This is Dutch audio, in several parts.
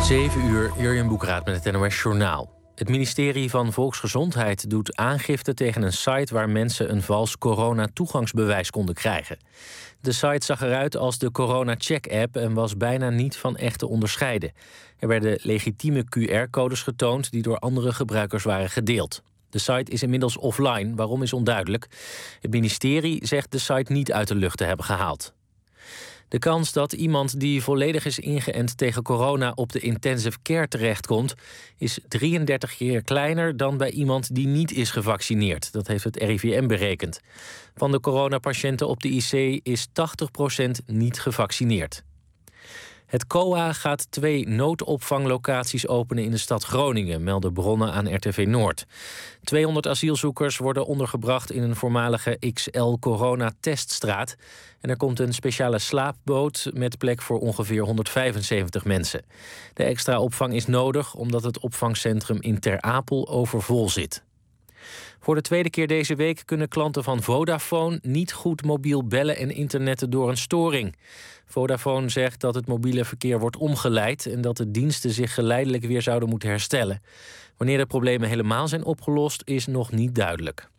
7 uur, Jurjen Boekraat met het NOS Journaal. Het ministerie van Volksgezondheid doet aangifte tegen een site waar mensen een vals corona-toegangsbewijs konden krijgen. De site zag eruit als de Corona-check-app en was bijna niet van echt te onderscheiden. Er werden legitieme QR-codes getoond die door andere gebruikers waren gedeeld. De site is inmiddels offline, waarom is onduidelijk. Het ministerie zegt de site niet uit de lucht te hebben gehaald. De kans dat iemand die volledig is ingeënt tegen corona op de intensive care terechtkomt, is 33 keer kleiner dan bij iemand die niet is gevaccineerd. Dat heeft het RIVM berekend. Van de coronapatiënten op de IC is 80% niet gevaccineerd. Het COA gaat 2 noodopvanglocaties openen in de stad Groningen, melden bronnen aan RTV Noord. 200 asielzoekers worden ondergebracht in een voormalige XL-corona-teststraat. En er komt een speciale slaapboot met plek voor ongeveer 175 mensen. De extra opvang is nodig omdat het opvangcentrum in Ter Apel overvol zit. Voor de tweede keer deze week kunnen klanten van Vodafone niet goed mobiel bellen en internetten door een storing. Vodafone zegt dat het mobiele verkeer wordt omgeleid en dat de diensten zich geleidelijk weer zouden moeten herstellen. Wanneer de problemen helemaal zijn opgelost, is nog niet duidelijk.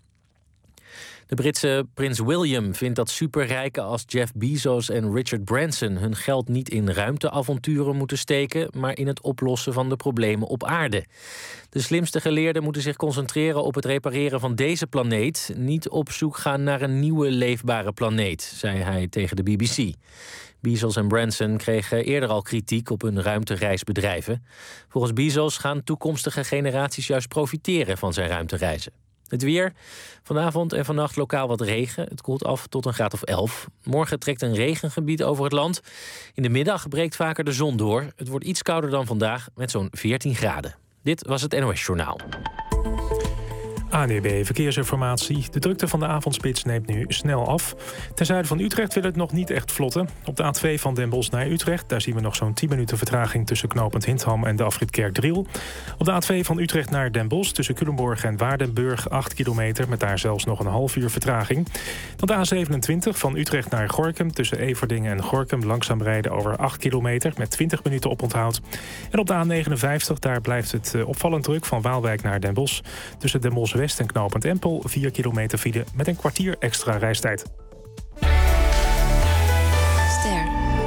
De Britse prins William vindt dat superrijken als Jeff Bezos en Richard Branson hun geld niet in ruimteavonturen moeten steken, maar in het oplossen van de problemen op aarde. De slimste geleerden moeten zich concentreren op het repareren van deze planeet, niet op zoek gaan naar een nieuwe leefbare planeet, zei hij tegen de BBC. Bezos en Branson kregen eerder al kritiek op hun ruimtereisbedrijven. Volgens Bezos gaan toekomstige generaties juist profiteren van zijn ruimtereizen. Het weer. Vanavond en vannacht lokaal wat regen. Het koelt af tot een graad of 11. Morgen trekt een regengebied over het land. In de middag breekt vaker de zon door. Het wordt iets kouder dan vandaag met zo'n 14 graden. Dit was het NOS Journaal. ANWB Verkeersinformatie. De drukte van de avondspits neemt nu snel af. Ten zuiden van Utrecht wil het nog niet echt vlotten. Op de A2 van Den Bosch naar Utrecht, daar zien we nog zo'n 10 minuten vertraging tussen knooppunt Hintham en de afrit Kerkdriel. Op de A2 van Utrecht naar Den Bosch tussen Culemborg en Waardenburg 8 kilometer, met daar zelfs nog een half uur vertraging. Dan de A27 van Utrecht naar Gorinchem tussen Everdingen en Gorinchem langzaam rijden over 8 kilometer met 20 minuten oponthoud. En op de A59 daar blijft het opvallend druk van Waalwijk naar Den Bosch tussen Den Bosch West en knooppunt Empel 4 kilometer file met een kwartier extra reistijd. Ster.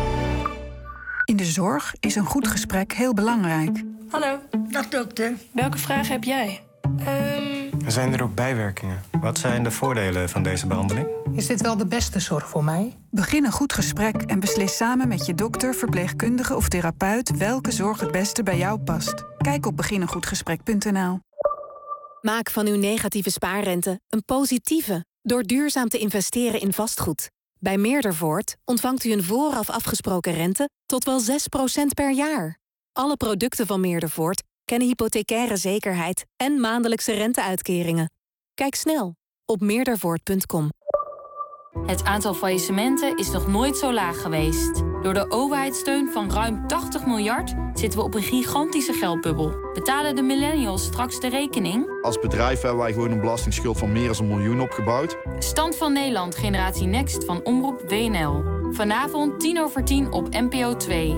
In de zorg is een goed gesprek heel belangrijk. Hallo. Dag dokter. Welke vraag heb jij? Zijn er ook bijwerkingen? Wat zijn de voordelen van deze behandeling? Is dit wel de beste zorg voor mij? Begin een goed gesprek en beslis samen met je dokter, verpleegkundige of therapeut welke zorg het beste bij jou past. Kijk op begineengoedgesprek.nl. Maak van uw negatieve spaarrente een positieve door duurzaam te investeren in vastgoed. Bij Meerdervoort ontvangt u een vooraf afgesproken rente tot wel 6% per jaar. Alle producten van Meerdervoort kennen hypothecaire zekerheid en maandelijkse renteuitkeringen. Kijk snel op meerdervoort.com. Het aantal faillissementen is nog nooit zo laag geweest. Door de overheidssteun van ruim 80 miljard zitten we op een gigantische geldbubbel. Betalen de millennials straks de rekening? Als bedrijf hebben wij gewoon een belastingsschuld van meer dan 1 miljoen opgebouwd. Stand van Nederland Generatie Next van Omroep WNL. Vanavond 10:10 op NPO 2.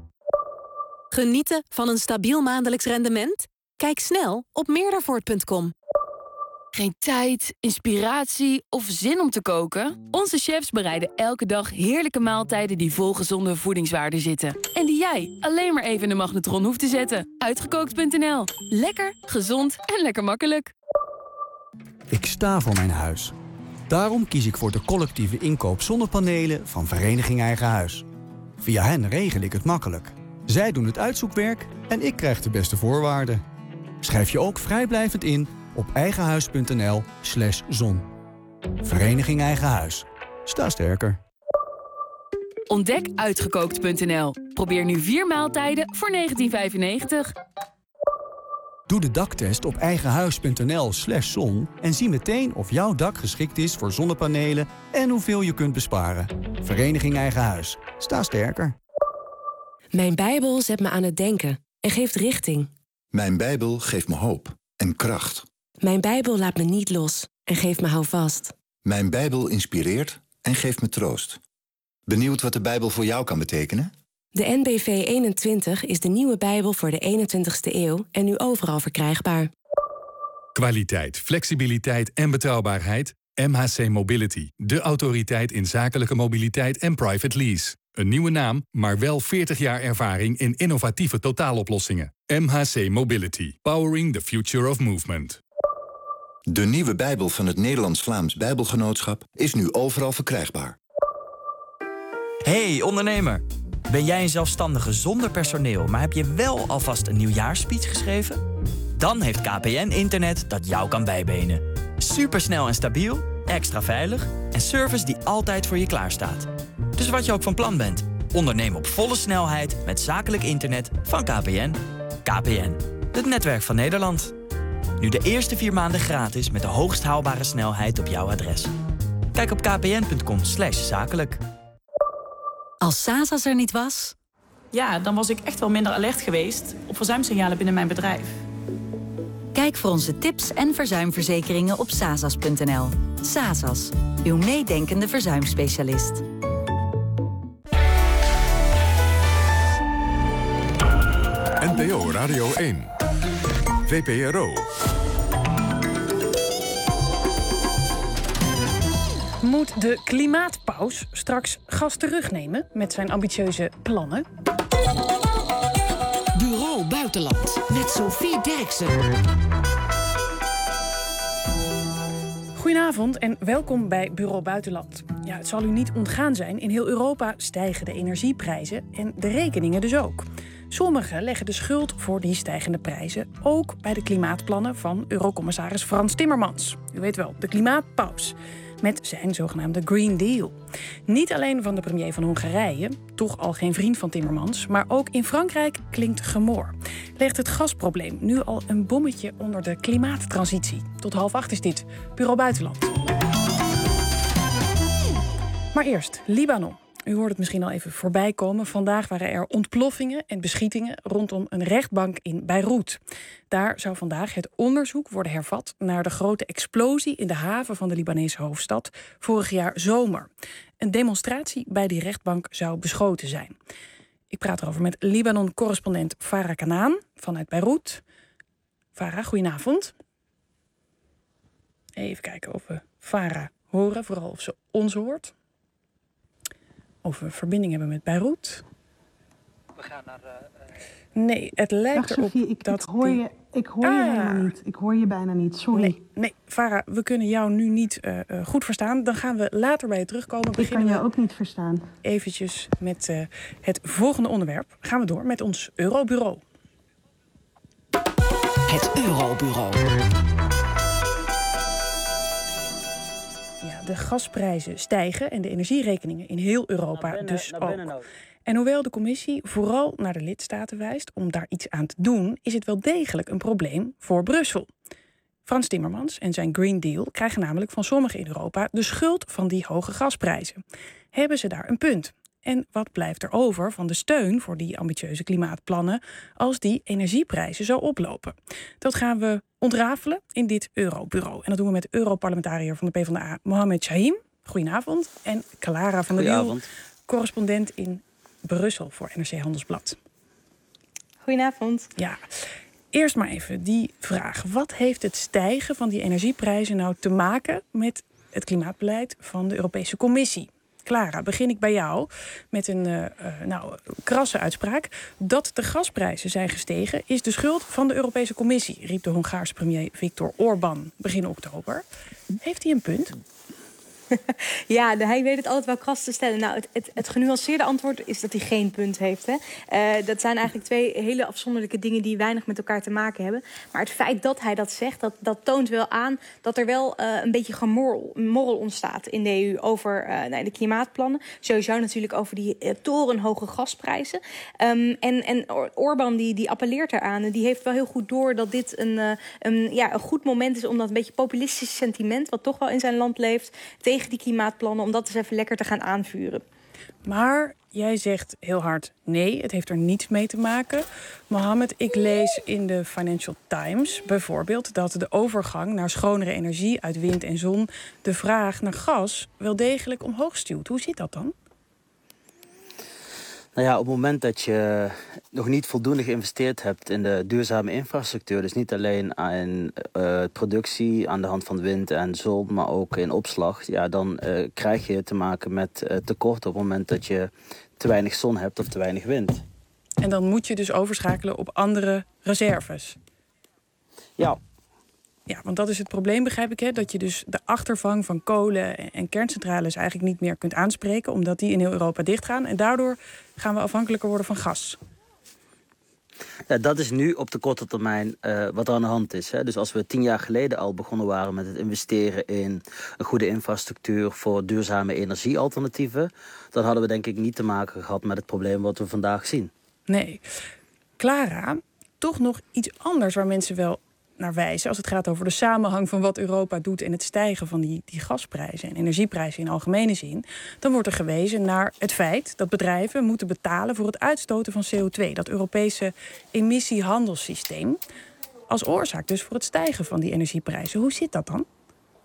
Genieten van een stabiel maandelijks rendement? Kijk snel op meerdervoort.com. Geen tijd, inspiratie of zin om te koken? Onze chefs bereiden elke dag heerlijke maaltijden die vol gezonde voedingswaarden zitten. En die jij alleen maar even in de magnetron hoeft te zetten. Uitgekookt.nl. Lekker, gezond en lekker makkelijk. Ik sta voor mijn huis. Daarom kies ik voor de collectieve inkoop zonnepanelen van Vereniging Eigen Huis. Via hen regel ik het makkelijk. Zij doen het uitzoekwerk en ik krijg de beste voorwaarden. Schrijf je ook vrijblijvend in op eigenhuis.nl/zon. Vereniging Eigen Huis. Sta sterker. Ontdek Uitgekookt.nl. Probeer nu 4 maaltijden voor €19,95. Doe de daktest op eigenhuis.nl/zon en zie meteen of jouw dak geschikt is voor zonnepanelen en hoeveel je kunt besparen. Vereniging Eigen Huis. Sta sterker. Mijn Bijbel zet me aan het denken en geeft richting. Mijn Bijbel geeft me hoop en kracht. Mijn Bijbel laat me niet los en geeft me houvast. Mijn Bijbel inspireert en geeft me troost. Benieuwd wat de Bijbel voor jou kan betekenen? De NBV 21 is de nieuwe Bijbel voor de 21ste eeuw en nu overal verkrijgbaar. Kwaliteit, flexibiliteit en betrouwbaarheid. MHC Mobility, de autoriteit in zakelijke mobiliteit en private lease. Een nieuwe naam, maar wel 40 jaar ervaring in innovatieve totaaloplossingen. MHC Mobility, powering the future of movement. De nieuwe Bijbel van het Nederlands-Vlaams Bijbelgenootschap is nu overal verkrijgbaar. Hey ondernemer, ben jij een zelfstandige zonder personeel, maar heb je wel alvast een nieuwjaarsspeech geschreven? Dan heeft KPN internet dat jou kan bijbenen. Supersnel en stabiel, extra veilig en service die altijd voor je klaarstaat. Dus wat je ook van plan bent, onderneem op volle snelheid met zakelijk internet van KPN. KPN, het netwerk van Nederland. Nu de eerste 4 maanden gratis met de hoogst haalbare snelheid op jouw adres. Kijk op kpn.com/zakelijk. Als Sasas er niet was? Ja, dan was ik echt wel minder alert geweest op verzuimsignalen binnen mijn bedrijf. Kijk voor onze tips en verzuimverzekeringen op sasas.nl. Sasas, uw meedenkende verzuimspecialist. NPO Radio 1. VPRO. Moet de klimaatpaus straks gas terugnemen met zijn ambitieuze plannen? Bureau Buitenland met Sophie Derksen. Goedenavond en welkom bij Bureau Buitenland. Ja, het zal u niet ontgaan zijn, in heel Europa stijgen de energieprijzen en de rekeningen dus ook. Sommigen leggen de schuld voor die stijgende prijzen ook bij de klimaatplannen van Eurocommissaris Frans Timmermans. U weet wel, de klimaatpaus. Met zijn zogenaamde Green Deal. Niet alleen van de premier van Hongarije, toch al geen vriend van Timmermans, maar ook in Frankrijk klinkt gemor. Legt het gasprobleem nu al een bommetje onder de klimaattransitie? Tot 7:30 is dit Bureau Buitenland. Maar eerst Libanon. U hoort het misschien al even voorbij komen. Vandaag waren er ontploffingen en beschietingen rondom een rechtbank in Beirut. Daar zou vandaag het onderzoek worden hervat naar de grote explosie in de haven van de Libanese hoofdstad vorig jaar zomer. Een demonstratie bij die rechtbank zou beschoten zijn. Ik praat erover met Libanon-correspondent Farah Kanaan vanuit Beirut. Farah, goedenavond. Even kijken of we Farah horen, vooral of ze ons hoort. Of we verbinding hebben met Beirut. We gaan naar... Nee, het lijkt erop dat... Ik hoor je helemaal niet. Ik hoor je bijna niet, sorry. Nee, Farah, we kunnen jou nu niet goed verstaan. Dan gaan we later bij je terugkomen. Ik kan jou ook niet verstaan. Eventjes met het volgende onderwerp. Gaan we door met ons Eurobureau. Het Eurobureau. Ja, de gasprijzen stijgen en de energierekeningen in heel Europa dus ook. En hoewel de commissie vooral naar de lidstaten wijst om daar iets aan te doen, is het wel degelijk een probleem voor Brussel. Frans Timmermans en zijn Green Deal krijgen namelijk van sommigen in Europa de schuld van die hoge gasprijzen. Hebben ze daar een punt? En wat blijft er over van de steun voor die ambitieuze klimaatplannen als die energieprijzen zo oplopen? Dat gaan we ontrafelen in dit Eurobureau. En dat doen we met Europarlementariër van de PvdA, Mohamed Chahim. Goedenavond. En Clara van der Wiel, correspondent in Brussel voor NRC Handelsblad. Goedenavond. Ja, eerst maar even die vraag. Wat heeft het stijgen van die energieprijzen nou te maken met het klimaatbeleid van de Europese Commissie? Clara, begin ik bij jou met een krasse uitspraak. Dat de gasprijzen zijn gestegen is de schuld van de Europese Commissie, riep de Hongaarse premier Viktor Orbán begin oktober. Heeft hij een punt? Ja, hij weet het altijd wel kras te stellen. Nou, het genuanceerde antwoord is dat hij geen punt heeft. Hè. Dat zijn eigenlijk twee hele afzonderlijke dingen die weinig met elkaar te maken hebben. Maar het feit dat hij dat zegt, dat toont wel aan dat er wel een beetje gemorrel ontstaat in de EU over de klimaatplannen. Sowieso natuurlijk over die torenhoge gasprijzen. En Orbán die appelleert eraan. Die heeft wel heel goed door dat dit een goed moment is om dat een beetje populistische sentiment, wat toch wel in zijn land leeft, tegen die klimaatplannen, om dat eens even lekker te gaan aanvuren. Maar jij zegt heel hard nee, het heeft er niets mee te maken. Mohammed, ik lees in de Financial Times bijvoorbeeld dat de overgang naar schonere energie uit wind en zon de vraag naar gas wel degelijk omhoog stuwt. Hoe zit dat dan? Nou ja, op het moment dat je nog niet voldoende geïnvesteerd hebt in de duurzame infrastructuur, dus niet alleen in productie aan de hand van wind en zon, maar ook in opslag, ja, dan krijg je te maken met tekorten op het moment dat je te weinig zon hebt of te weinig wind. En dan moet je dus overschakelen op andere reserves. Ja. Ja, want dat is het probleem, begrijp ik, hè? Dat je dus de achtervang van kolen en kerncentrales eigenlijk niet meer kunt aanspreken, omdat die in heel Europa dichtgaan. En daardoor gaan we afhankelijker worden van gas. Ja, dat is nu op de korte termijn wat er aan de hand is. Hè. Dus als we 10 jaar geleden al begonnen waren met het investeren in een goede infrastructuur voor duurzame energiealternatieven, dan hadden we denk ik niet te maken gehad met het probleem wat we vandaag zien. Nee. Clara, toch nog iets anders waar mensen wel naar wijzen als het gaat over de samenhang van wat Europa doet en het stijgen van die gasprijzen en energieprijzen in algemene zin. Dan wordt er gewezen naar het feit dat bedrijven moeten betalen voor het uitstoten van CO2. Dat Europese emissiehandelssysteem als oorzaak dus voor het stijgen van die energieprijzen. Hoe zit dat dan?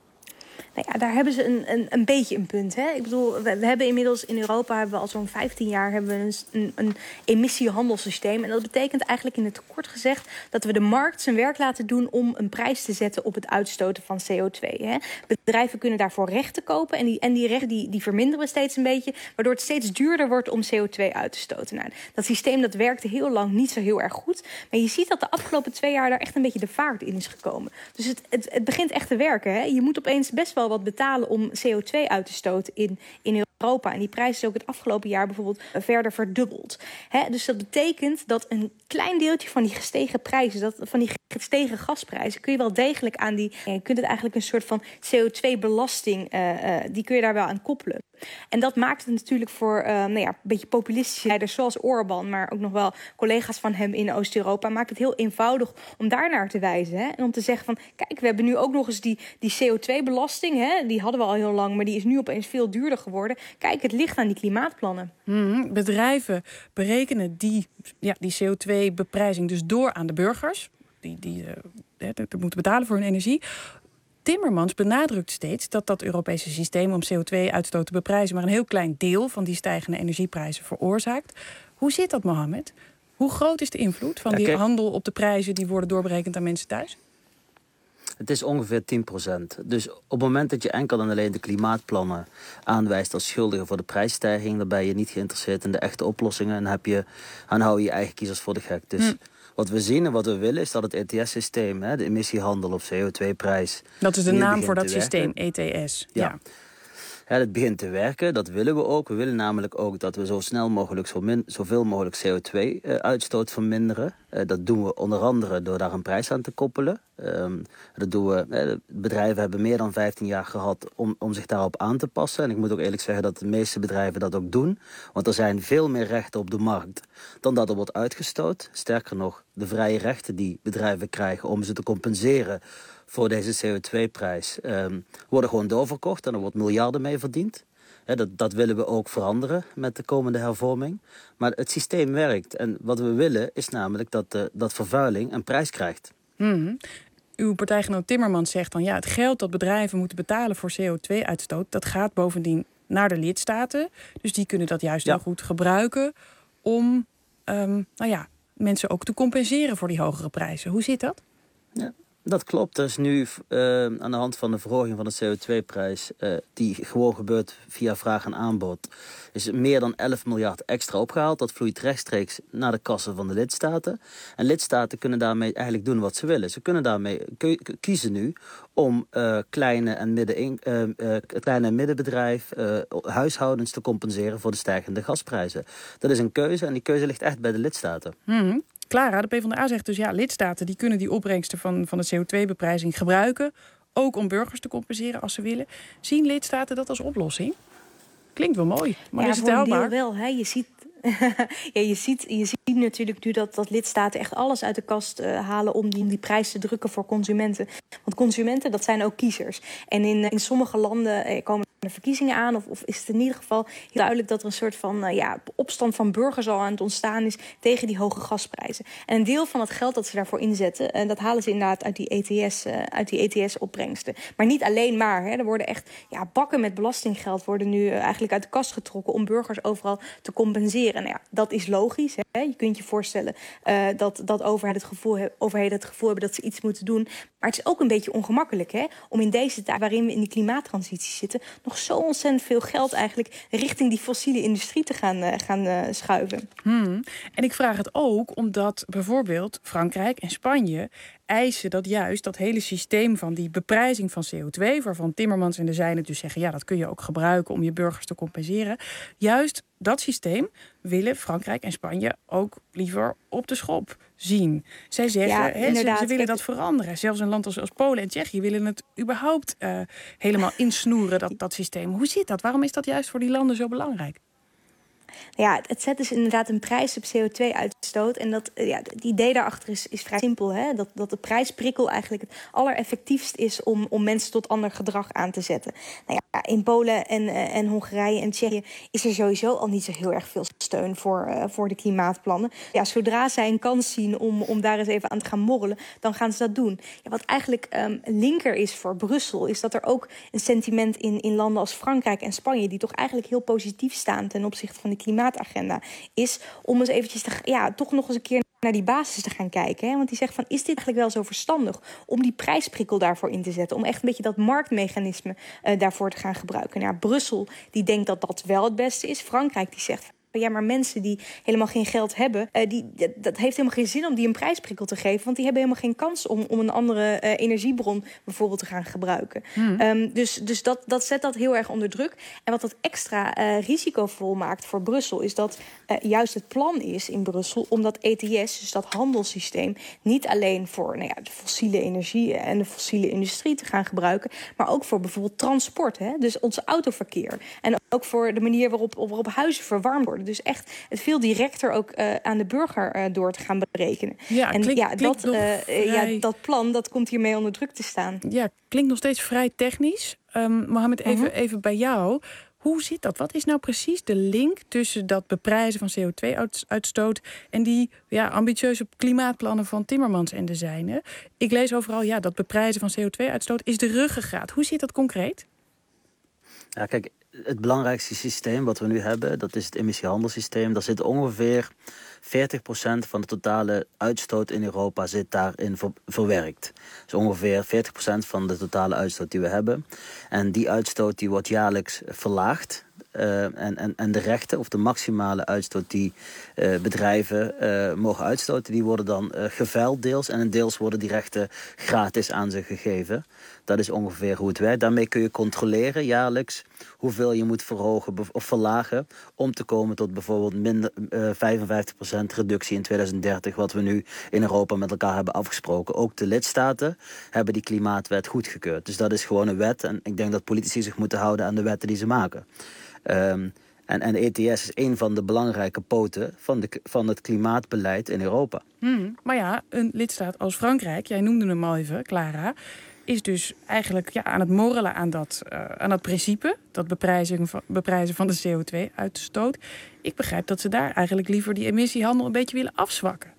Nou ja, daar hebben ze een beetje een punt. Hè? Ik bedoel, we hebben inmiddels in Europa al zo'n 15 jaar hebben we een emissiehandelssysteem. En dat betekent eigenlijk in het kort gezegd dat we de markt zijn werk laten doen om een prijs te zetten op het uitstoten van CO2. Hè? Bedrijven kunnen daarvoor rechten kopen en die rechten die verminderen steeds een beetje, waardoor het steeds duurder wordt om CO2 uit te stoten. Nou, dat systeem dat werkte heel lang niet zo heel erg goed. Maar je ziet dat de afgelopen 2 jaar daar echt een beetje de vaart in is gekomen. Dus het begint echt te werken. Hè? Je moet opeens best wel wat betalen om CO2 uit te stoten in Europa. En die prijs is ook het afgelopen jaar bijvoorbeeld verder verdubbeld. Dus dat betekent dat een klein deeltje van die gestegen prijzen, van die gestegen gasprijzen, kun je wel degelijk aan je kunt het eigenlijk een soort van CO2-belasting, die kun je daar wel aan koppelen. En dat maakt het natuurlijk voor een beetje populistische leiders zoals Orbán, maar ook nog wel collega's van hem in Oost-Europa, maakt het heel eenvoudig om daar naar te wijzen. Hè? En om te zeggen van, kijk, we hebben nu ook nog eens die CO2-belasting. Hè? Die hadden we al heel lang, maar die is nu opeens veel duurder geworden. Kijk, het ligt aan die klimaatplannen. Bedrijven berekenen die CO2-beprijzing dus door aan de burgers. Die moeten betalen voor hun energie. Timmermans benadrukt steeds dat Europese systeem om CO2-uitstoot te beprijzen maar een heel klein deel van die stijgende energieprijzen veroorzaakt. Hoe zit dat, Mohammed? Hoe groot is de invloed van die handel op de prijzen die worden doorberekend aan mensen thuis? Het is ongeveer 10%. Dus op het moment dat je enkel en alleen de klimaatplannen aanwijst als schuldige voor de prijsstijging, dan ben je niet geïnteresseerd in de echte oplossingen en hou je je eigen kiezers voor de gek. Dus wat we zien en wat we willen is dat het ETS-systeem, de emissiehandel of CO2-prijs... Dat is de naam voor dat systeem, ETS. Ja. Het begint te werken, dat willen we ook. We willen namelijk ook dat we zo snel mogelijk zoveel mogelijk CO2-uitstoot verminderen. Dat doen we onder andere door daar een prijs aan te koppelen. Dat doen we. Bedrijven hebben meer dan 15 jaar gehad om zich daarop aan te passen. En ik moet ook eerlijk zeggen dat de meeste bedrijven dat ook doen. Want er zijn veel meer rechten op de markt dan dat er wordt uitgestoot. Sterker nog, de vrije rechten die bedrijven krijgen om ze te compenseren voor deze CO2-prijs worden gewoon doorverkocht en er wordt miljarden mee verdiend. Dat willen we ook veranderen met de komende hervorming. Maar het systeem werkt. En wat we willen is namelijk dat vervuiling een prijs krijgt. Uw partijgenoot Timmermans zegt dan, het geld dat bedrijven moeten betalen voor CO2-uitstoot, dat gaat bovendien naar de lidstaten. Dus die kunnen dat juist heel goed gebruiken om mensen ook te compenseren voor die hogere prijzen. Hoe zit dat? Ja. Dat klopt. Er is nu aan de hand van de verhoging van de CO2-prijs... die gewoon gebeurt via vraag en aanbod... is meer dan 11 miljard extra opgehaald. Dat vloeit rechtstreeks naar de kassen van de lidstaten. En lidstaten kunnen daarmee eigenlijk doen wat ze willen. Ze kunnen daarmee kiezen nu om kleine en middenbedrijf, huishoudens te compenseren voor de stijgende gasprijzen. Dat is een keuze en die keuze ligt echt bij de lidstaten. Clara, de PvdA zegt dus lidstaten die kunnen die opbrengsten van de CO2-beprijzing gebruiken, ook om burgers te compenseren als ze willen. Zien lidstaten dat als oplossing? Klinkt wel mooi, maar is het haalbaar? Wel, hè? Je ziet natuurlijk nu dat lidstaten echt alles uit de kast halen om die prijs te drukken voor consumenten. Want consumenten, dat zijn ook kiezers. En in sommige landen komen de verkiezingen aan? Of is het in ieder geval heel duidelijk dat er een soort van opstand van burgers al aan het ontstaan is tegen die hoge gasprijzen? En een deel van het geld dat ze daarvoor inzetten, dat halen ze inderdaad uit die ETS-opbrengsten. Maar niet alleen maar. Hè. Er worden echt bakken met belastinggeld worden nu eigenlijk uit de kast getrokken om burgers overal te compenseren. Nou ja, dat is logisch. Hè. Je kunt je voorstellen dat overheden het gevoel hebben dat ze iets moeten doen. Maar het is ook een beetje ongemakkelijk, hè, om in deze tijd waarin we in die klimaattransitie zitten nog zo ontzettend veel geld eigenlijk richting die fossiele industrie te gaan schuiven. En ik vraag het ook omdat bijvoorbeeld Frankrijk en Spanje eisen dat juist dat hele systeem van die beprijzing van CO2... waarvan Timmermans en de zijnen dus zeggen, dat kun je ook gebruiken om je burgers te compenseren. Juist dat systeem willen Frankrijk en Spanje ook liever op de schop zien. Zij zeggen, ze willen dat veranderen. Zelfs een land als Polen en Tsjechië willen het überhaupt helemaal insnoeren, dat systeem. Hoe zit dat? Waarom is dat juist voor die landen zo belangrijk? Ja, het zet dus inderdaad een prijs op CO2-uitstoot. En het idee daarachter is vrij simpel. Hè? Dat de prijsprikkel eigenlijk het allereffectiefst is om mensen tot ander gedrag aan te zetten. Nou ja, in Polen en Hongarije en Tsjechië is er sowieso al niet zo heel erg veel steun voor de klimaatplannen. Ja, zodra zij een kans zien om daar eens even aan te gaan morrelen, dan gaan ze dat doen. Ja, wat eigenlijk linker is voor Brussel, is dat er ook een sentiment in landen als Frankrijk en Spanje, die toch eigenlijk heel positief staan ten opzichte van de klimaatagenda, is om eens eventjes toch nog eens een keer naar die basis te gaan kijken. Hè? Want die zegt van, is dit eigenlijk wel zo verstandig om die prijsprikkel daarvoor in te zetten? Om echt een beetje dat marktmechanisme daarvoor te gaan gebruiken. Nou, Brussel die denkt dat dat wel het beste is. Frankrijk die zegt, ja, maar mensen die helemaal geen geld hebben, dat heeft helemaal geen zin om die een prijsprikkel te geven. Want die hebben helemaal geen kans om een andere energiebron bijvoorbeeld te gaan gebruiken. Dus dat zet dat heel erg onder druk. En wat dat extra risicovol maakt voor Brussel, is dat juist het plan is in Brussel om dat ETS, dus dat handelssysteem, niet alleen voor de fossiele energie en de fossiele industrie te gaan gebruiken, maar ook voor bijvoorbeeld transport. Hè? Dus ons autoverkeer. En ook voor de manier waarop huizen verwarmd worden. Dus echt het veel directer ook aan de burger door te gaan berekenen. Ja, en dat plan dat komt hiermee onder druk te staan. Ja, klinkt nog steeds vrij technisch. Mohammed, even bij jou. Hoe zit dat? Wat is nou precies de link tussen dat beprijzen van CO2-uitstoot en die ambitieuze klimaatplannen van Timmermans en de zijnen? Ik lees overal, dat beprijzen van CO2-uitstoot is de ruggengraat. Hoe zit dat concreet? Ja, kijk, het belangrijkste systeem wat we nu hebben, dat is het emissiehandelssysteem. Daar zit ongeveer 40% van de totale uitstoot in Europa zit daarin verwerkt. Dus ongeveer 40% van de totale uitstoot die we hebben. En die uitstoot die wordt jaarlijks verlaagd. En de rechten of de maximale uitstoot die bedrijven mogen uitstoten, die worden dan geveild deels. En deels worden die rechten gratis aan ze gegeven. Dat is ongeveer hoe het werkt. Daarmee kun je controleren jaarlijks hoeveel je moet verhogen of verlagen om te komen tot bijvoorbeeld 55% reductie in 2030, wat we nu in Europa met elkaar hebben afgesproken. Ook de lidstaten hebben die klimaatwet goedgekeurd. Dus dat is gewoon een wet en ik denk dat politici zich moeten houden aan de wetten die ze maken. En de ETS is een van de belangrijke poten van het klimaatbeleid in Europa. Maar ja, een lidstaat als Frankrijk, jij noemde hem al even, Clara, is dus eigenlijk aan het morrelen aan dat principe, dat beprijzen van de CO2-uitstoot. Ik begrijp dat ze daar eigenlijk liever die emissiehandel een beetje willen afzwakken.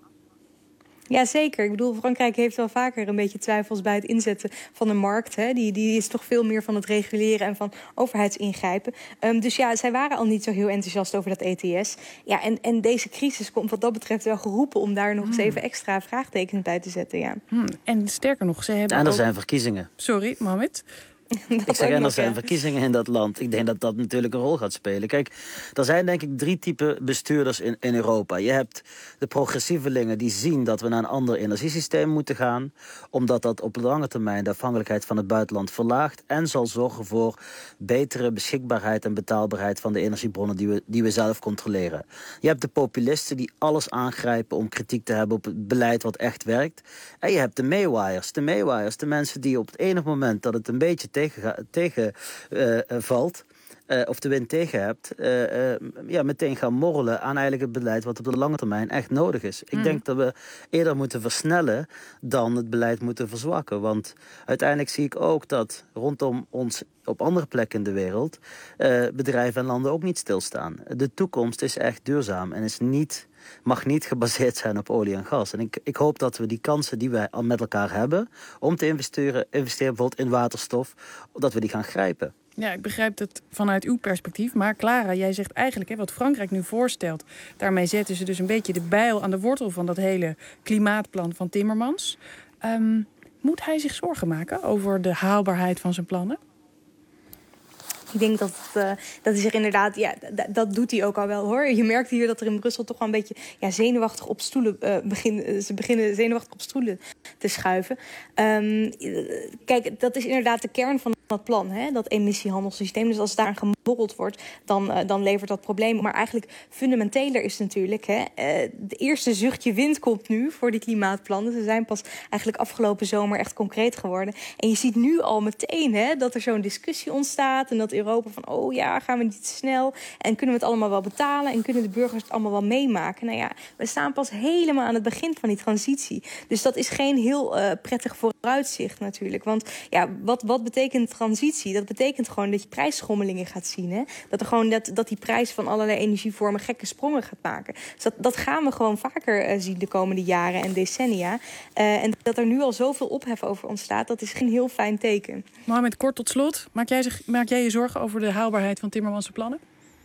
Ja, zeker. Ik bedoel, Frankrijk heeft wel vaker een beetje twijfels bij het inzetten van de markt. Hè. Die is toch veel meer van het reguleren en van overheidsingrijpen. Dus zij waren al niet zo heel enthousiast over dat ETS. Ja, en deze crisis komt wat dat betreft wel geroepen om daar nog eens even extra vraagtekens bij te zetten. Ja. En sterker nog, ze hebben en er zijn verkiezingen. Sorry, Mohammed. Ik zeg, en er zijn verkiezingen in dat land. Ik denk dat dat natuurlijk een rol gaat spelen. Kijk, er zijn denk ik 3 typen bestuurders in Europa. Je hebt de progressievelingen die zien dat we naar een ander energiesysteem moeten gaan, omdat dat op lange termijn de afhankelijkheid van het buitenland verlaagt en zal zorgen voor betere beschikbaarheid en betaalbaarheid van de energiebronnen die we zelf controleren. Je hebt de populisten die alles aangrijpen om kritiek te hebben op het beleid wat echt werkt. En je hebt de meewaaien. De mensen die op het enige moment dat het een beetje tegenvalt, of de wind tegen hebt, meteen gaan morrelen aan eigenlijk het beleid wat op de lange termijn echt nodig is. Ik denk dat we eerder moeten versnellen dan het beleid moeten verzwakken. Want uiteindelijk zie ik ook dat rondom ons op andere plekken in de wereld bedrijven en landen ook niet stilstaan. De toekomst is echt duurzaam en mag niet gebaseerd zijn op olie en gas. En ik hoop dat we die kansen die wij al met elkaar hebben om te investeren bijvoorbeeld in waterstof, dat we die gaan grijpen. Ja, ik begrijp het vanuit uw perspectief. Maar Clara, jij zegt eigenlijk wat Frankrijk nu voorstelt. Daarmee zetten ze dus een beetje de bijl aan de wortel van dat hele klimaatplan van Timmermans. Moet hij zich zorgen maken over de haalbaarheid van zijn plannen? Ik denk dat hij zich inderdaad... Ja, dat doet hij ook al wel, hoor. Je merkt hier dat er in Brussel toch wel een beetje zenuwachtig op stoelen ze beginnen zenuwachtig op stoelen te schuiven. Kijk, dat is inderdaad de kern van dat plan, hè? Dat emissiehandelssysteem. Dus als het daaraan geborreld wordt, dan levert dat problemen. Maar eigenlijk fundamenteler is natuurlijk... de eerste zuchtje wind komt nu voor die klimaatplannen. Ze zijn pas eigenlijk afgelopen zomer echt concreet geworden. En je ziet nu al meteen dat er zo'n discussie ontstaat... en dat Europa van, gaan we niet te snel... en kunnen we het allemaal wel betalen... en kunnen de burgers het allemaal wel meemaken. Nou ja, we staan pas helemaal aan het begin van die transitie. Dus dat is geen heel prettig vooruitzicht natuurlijk. Want wat betekent transitie? Dat betekent gewoon dat je prijsschommelingen gaat zien. Hè? Dat die prijs van allerlei energievormen gekke sprongen gaat maken. Dus dat gaan we gewoon vaker zien de komende jaren en decennia. En dat er nu al zoveel ophef over ontstaat, dat is geen heel fijn teken. Mohamed, kort tot slot. Maak jij je zorgen over de haalbaarheid van Timmermans' plannen?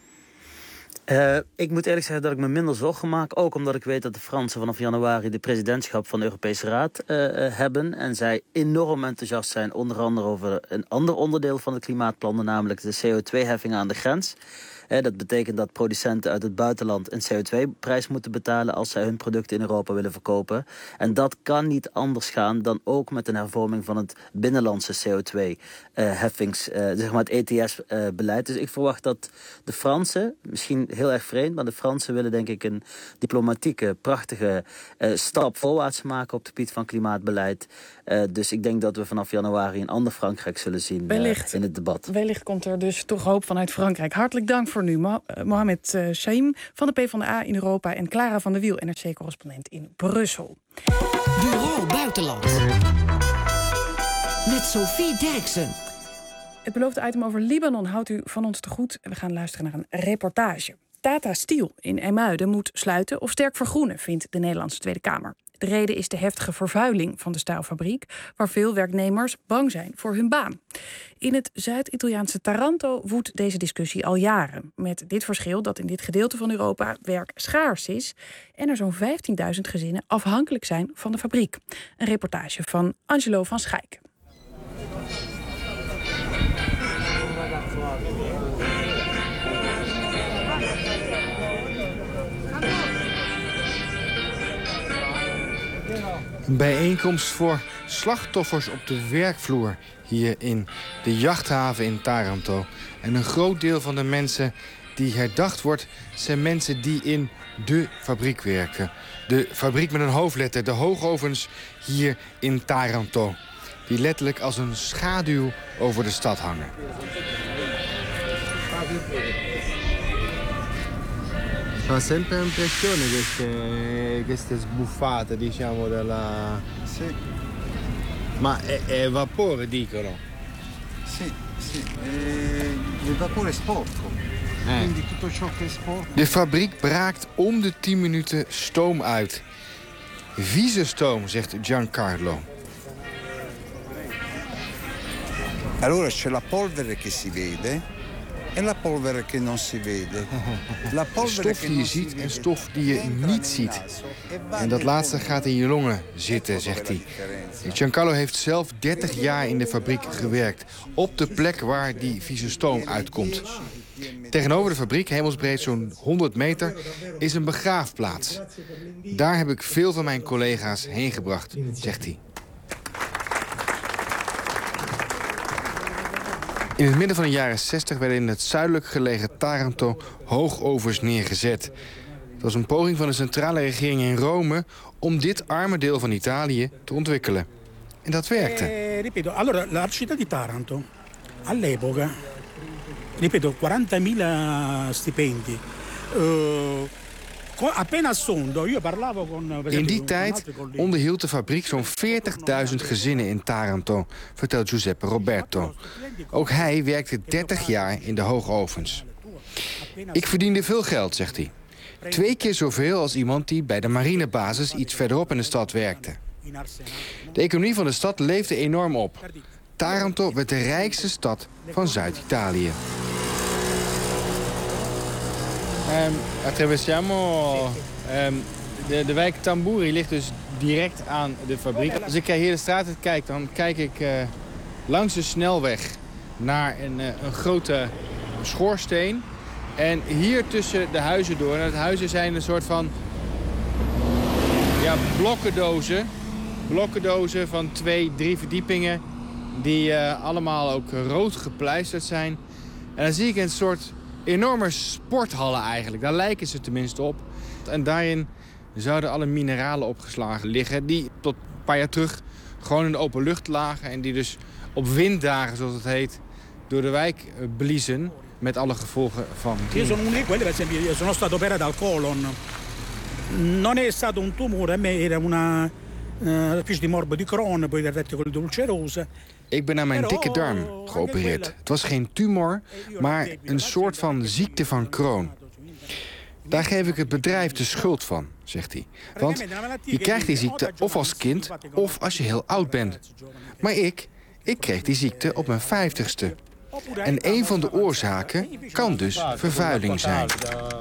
Ik moet eerlijk zeggen dat ik me minder zorgen maak. Ook omdat ik weet dat de Fransen vanaf januari de presidentschap van de Europese Raad hebben. En zij enorm enthousiast zijn, onder andere over een ander onderdeel van het klimaatplan, namelijk de CO2-heffing aan de grens. Dat betekent dat producenten uit het buitenland een CO2-prijs moeten betalen als zij hun producten in Europa willen verkopen. En dat kan niet anders gaan dan ook met een hervorming van het binnenlandse CO2-heffings, zeg maar het ETS-beleid. Dus ik verwacht dat de Fransen, misschien heel erg vreemd, maar de Fransen willen denk ik een diplomatieke, prachtige stap voorwaarts maken op het gebied van klimaatbeleid. Dus ik denk dat we vanaf januari een ander Frankrijk zullen zien in het debat. Wellicht komt er dus toch hoop vanuit Frankrijk. Hartelijk dank voor nu. Mohamed Chaim van de PvdA in Europa en Clara van der Wiel, NRC-correspondent in Brussel. Bureau Buitenland. Met Sophie Derksen. Het beloofde item over Libanon houdt u van ons te goed. We gaan luisteren naar een reportage. Tata Steel in IJmuiden moet sluiten of sterk vergroenen, vindt de Nederlandse Tweede Kamer. De reden is de heftige vervuiling van de staalfabriek, waar veel werknemers bang zijn voor hun baan. In het Zuid-Italiaanse Taranto woedt deze discussie al jaren. Met dit verschil dat in dit gedeelte van Europa werk schaars is en er zo'n 15.000 gezinnen afhankelijk zijn van de fabriek. Een reportage van Angelo van Schaik. Een bijeenkomst voor slachtoffers op de werkvloer hier in de jachthaven in Taranto. En een groot deel van de mensen die herdacht wordt, zijn mensen die in de fabriek werken. De fabriek met een hoofdletter, de hoogovens hier in Taranto. Die letterlijk als een schaduw over de stad hangen. Fa sempre impressione queste sbuffate, diciamo, della... Sì. Ma è vapore, dicono? Sì, sì. Il vapore è sporco. Quindi tutto ciò che è sporco... De fabriek braakt om de 10 minuten stoom uit. Vieze stoom, zegt Giancarlo. Allora c'è la polvere che si vede en la polvere che non si vede. La polvere stof die je ziet en stof die je niet ziet. En dat laatste gaat in je longen zitten, zegt hij. Giancarlo heeft zelf 30 jaar in de fabriek gewerkt. Op de plek waar die vieze stoom uitkomt. Tegenover de fabriek, hemelsbreed zo'n 100 meter, is een begraafplaats. Daar heb ik veel van mijn collega's heen gebracht, zegt hij. In het midden van de jaren 60 werden in het zuidelijk gelegen Taranto hoogovens neergezet. Het was een poging van de centrale regering in Rome om dit arme deel van Italië te ontwikkelen. En dat werkte. Ripeto, allora la città di Taranto all'epoca ripeto, 40.000 stipendi. In die tijd onderhield de fabriek zo'n 40.000 gezinnen in Taranto, vertelt Giuseppe Roberto. Ook hij werkte 30 jaar in de hoogovens. Ik verdiende veel geld, zegt hij. 2 keer zoveel als iemand die bij de marinebasis iets verderop in de stad werkte. De economie van de stad leefde enorm op. Taranto werd de rijkste stad van Zuid-Italië. Attraversiamo. De wijk Tamburi ligt dus direct aan de fabriek. Als ik hier de straat uit kijk, dan kijk ik langs de snelweg naar een grote schoorsteen. En hier tussen de huizen door. En het huizen zijn een soort van blokkendozen. Blokkendozen van 2, 3 verdiepingen. Die allemaal ook rood gepleisterd zijn. En dan zie ik een soort enorme sporthallen eigenlijk. Daar lijken ze tenminste op. En daarin zouden alle mineralen opgeslagen liggen. Die tot een paar jaar terug gewoon in de open lucht lagen. En die dus op winddagen, zoals het heet, door de wijk bliezen. Met alle gevolgen van dien. Io sono uno di quelli, per esempio, io sono stato operato al colon. Non è stato un tumore, a me era una specie di morbo di Crohn, poi del reticolo ulceroso. Ik ben aan mijn dikke darm geopereerd. Het was geen tumor, maar een soort van ziekte van Crohn. Daar geef ik het bedrijf de schuld van, zegt hij. Want je krijgt die ziekte of als kind of als je heel oud bent. Maar ik kreeg die ziekte op mijn 50ste. En een van de oorzaken kan dus vervuiling zijn.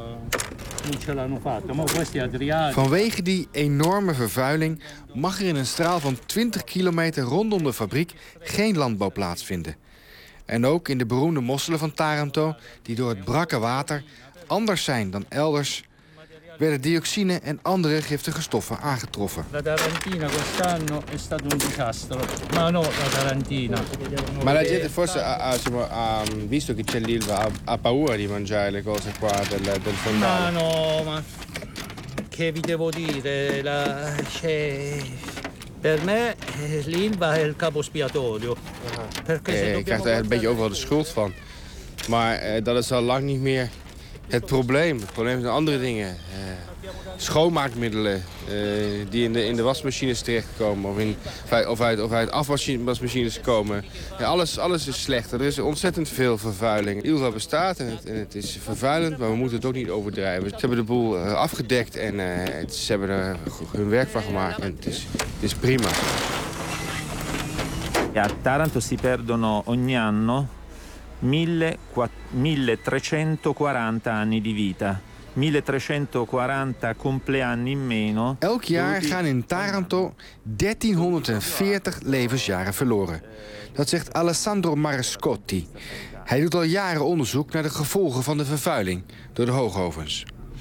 Vanwege die enorme vervuiling mag er in een straal van 20 kilometer rondom de fabriek geen landbouw plaatsvinden. En ook in de beroemde mosselen van Taranto, die door het brakke water anders zijn dan elders, werden dioxine en andere giftige stoffen aangetroffen. La Tarantina quest'anno è stato un disastro. Ma no, la Tarantina. Ma la gente forse ha visto che c'è l'Ilva, ha paura di mangiare le cose qua del fondale. Ma no, ma che vi devo dire? Per me l'Ilva è il capo espiatorio. Je krijgt er een beetje overal de schuld van. Maar dat is al lang niet meer het probleem. Het probleem zijn andere dingen. Schoonmaakmiddelen die in de wasmachines terechtkomen of uit afwasmachines komen. Ja, alles is slecht. Er is ontzettend veel vervuiling. Ilva bestaat en het is vervuilend, maar we moeten het ook niet overdrijven. Ze hebben de boel afgedekt en ze hebben er hun werk van gemaakt. En het is prima. A Taranto si perdono ogni anno 1340 anni di vita. 1340 compleanni in meno. Elk jaar gaan in Taranto 1340 levensjaren verloren. Dat zegt Alessandro Marescotti. Hij doet al jaren onderzoek naar de gevolgen van de vervuiling door de hoogovens.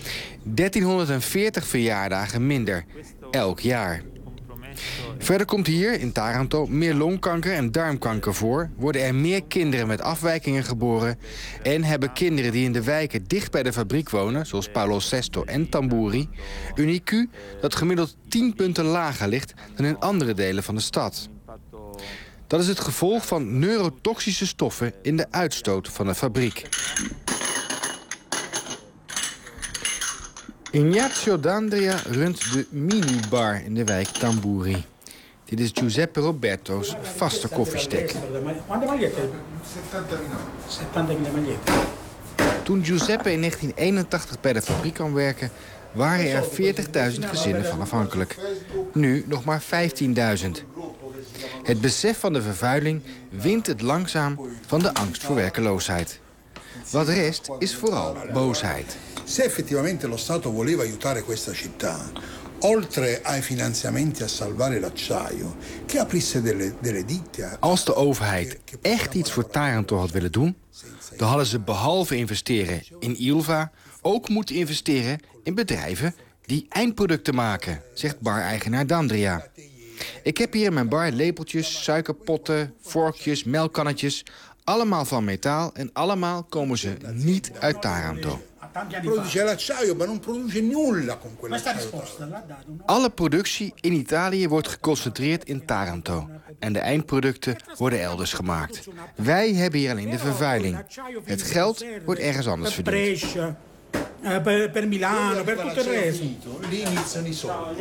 1340 verjaardagen minder, elk jaar. Verder komt hier in Taranto meer longkanker en darmkanker voor, worden er meer kinderen met afwijkingen geboren en hebben kinderen die in de wijken dicht bij de fabriek wonen, zoals Paolo VI en Tamburi, een IQ dat gemiddeld 10 punten lager ligt dan in andere delen van de stad. Dat is het gevolg van neurotoxische stoffen in de uitstoot van de fabriek. Ignazio D'Andrea runt de minibar in de wijk Tamburi. Dit is Giuseppe Roberto's vaste koffiestek. Toen Giuseppe in 1981 bij de fabriek kwam werken, waren er 40.000 gezinnen van afhankelijk. Nu nog maar 15.000. Het besef van de vervuiling wint het langzaam van de angst voor werkeloosheid. Wat rest is vooral boosheid. Se effettivamente lo Stato voleva aiutare questa città, oltre ai finanziamenti a salvare l'acciaio, che aprisse delle ditte. Als de overheid echt iets voor Taranto had willen doen, dan hadden ze behalve investeren in Ilva ook moeten investeren in bedrijven die eindproducten maken, zegt bar-eigenaar D'Andrea. Ik heb hier in mijn bar lepeltjes, suikerpotten, vorkjes, melkkannetjes, allemaal van metaal en allemaal komen ze niet uit Taranto. Produce l'acciaio, ma non produce nulla con quell'acciaio. Alle productie in Italië wordt geconcentreerd in Taranto. en de eindproducten worden elders gemaakt. Wij hebben hier alleen de vervuiling. Het geld wordt ergens anders verdiend. Per Milano, per tutto il resto. Lì iniziano i soldi.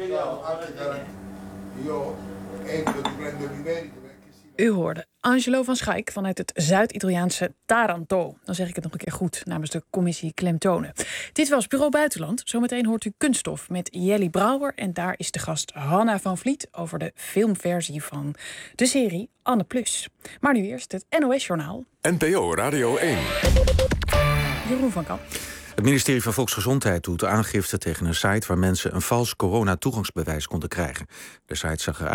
Io evito di prendere i meriti. U hoorde Angelo van Schaik vanuit het Zuid-Italiaanse Taranto. Dan zeg ik het nog een keer goed namens de commissie Klemtonen. Dit was Bureau Buitenland. Zometeen hoort u Kunststof met Jelly Brouwer. En daar is de gast Hanna van Vliet over de filmversie van de serie Anne Plus. Maar nu eerst het NOS-journaal. NPO Radio 1. Jeroen van Kamp. Het ministerie van Volksgezondheid doet aangifte tegen een site waar mensen een vals corona-toegangsbewijs konden krijgen. De site zag eruit